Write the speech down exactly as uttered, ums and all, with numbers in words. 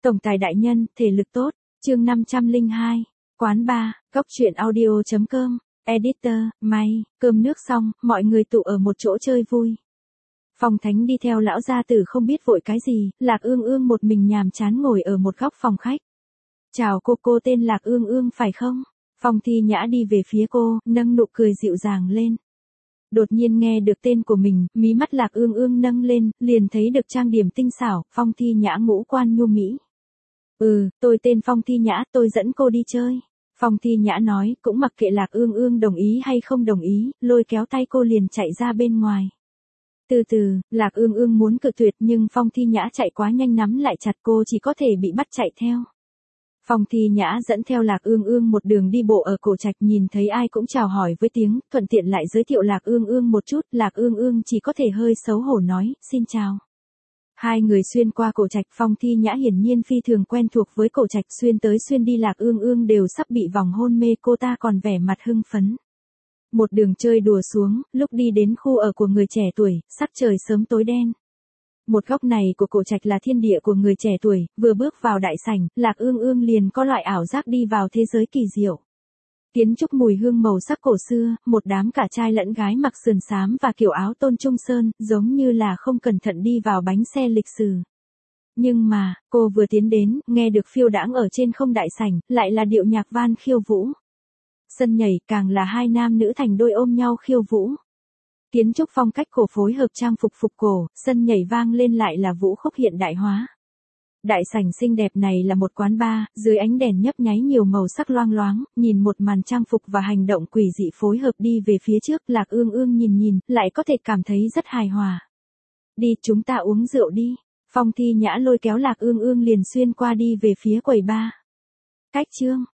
Tổng tài đại nhân, thể lực tốt, chương năm trăm lẻ hai, quán bar, góc truyện audio chấm com, editor, may, cơm nước xong, mọi người tụ ở một chỗ chơi vui. Phong Thánh đi theo lão gia tử không biết vội cái gì, Lạc Ương Ương một mình nhàm chán ngồi ở một góc phòng khách. Chào cô, cô tên Lạc Ương Ương phải không? Phong Thi Nhã đi về phía cô, nâng nụ cười dịu dàng lên. Đột nhiên nghe được tên của mình, mí mắt Lạc Ương Ương nâng lên, liền thấy được trang điểm tinh xảo, Phong Thi Nhã ngũ quan nhu mỹ. Ừ, tôi tên Phong Thi Nhã, tôi dẫn cô đi chơi. Phong Thi Nhã nói, cũng mặc kệ Lạc Ương Ương đồng ý hay không đồng ý, lôi kéo tay cô liền chạy ra bên ngoài. Từ từ, Lạc Ương Ương muốn cự tuyệt nhưng Phong Thi Nhã chạy quá nhanh nắm lại chặt cô chỉ có thể bị bắt chạy theo. Phong Thi Nhã dẫn theo Lạc Ương Ương một đường đi bộ ở cổ trạch, nhìn thấy ai cũng chào hỏi với tiếng, thuận tiện lại giới thiệu Lạc Ương Ương một chút, Lạc Ương Ương chỉ có thể hơi xấu hổ nói, xin chào. Hai người xuyên qua cổ trạch, Phong Thi Nhã hiển nhiên phi thường quen thuộc với cổ trạch, xuyên tới xuyên đi Lạc Ương Ương đều sắp bị vòng hôn mê, cô ta còn vẻ mặt hưng phấn. Một đường chơi đùa xuống, lúc đi đến khu ở của người trẻ tuổi, sắc trời sớm tối đen. Một góc này của cổ trạch là thiên địa của người trẻ tuổi, vừa bước vào đại sảnh, Lạc Ương Ương liền có loại ảo giác đi vào thế giới kỳ diệu. Kiến trúc mùi hương màu sắc cổ xưa, một đám cả trai lẫn gái mặc sườn xám và kiểu áo tôn trung sơn, giống như là không cẩn thận đi vào bánh xe lịch sử. Nhưng mà, cô vừa tiến đến, nghe được phiêu đãng ở trên không đại sảnh, lại là điệu nhạc van khiêu vũ. Sân nhảy càng là hai nam nữ thành đôi ôm nhau khiêu vũ. Kiến trúc phong cách cổ phối hợp trang phục phục cổ, sân nhảy vang lên lại là vũ khúc hiện đại hóa. Đại sảnh xinh đẹp này là một quán bar, dưới ánh đèn nhấp nháy nhiều màu sắc loang loáng, nhìn một màn trang phục và hành động quỷ dị phối hợp đi về phía trước, Lạc Ương Ương nhìn nhìn, lại có thể cảm thấy rất hài hòa. Đi, chúng ta uống rượu đi. Phong Thi Nhã lôi kéo Lạc Ương Ương liền xuyên qua đi về phía quầy bar. Cách chương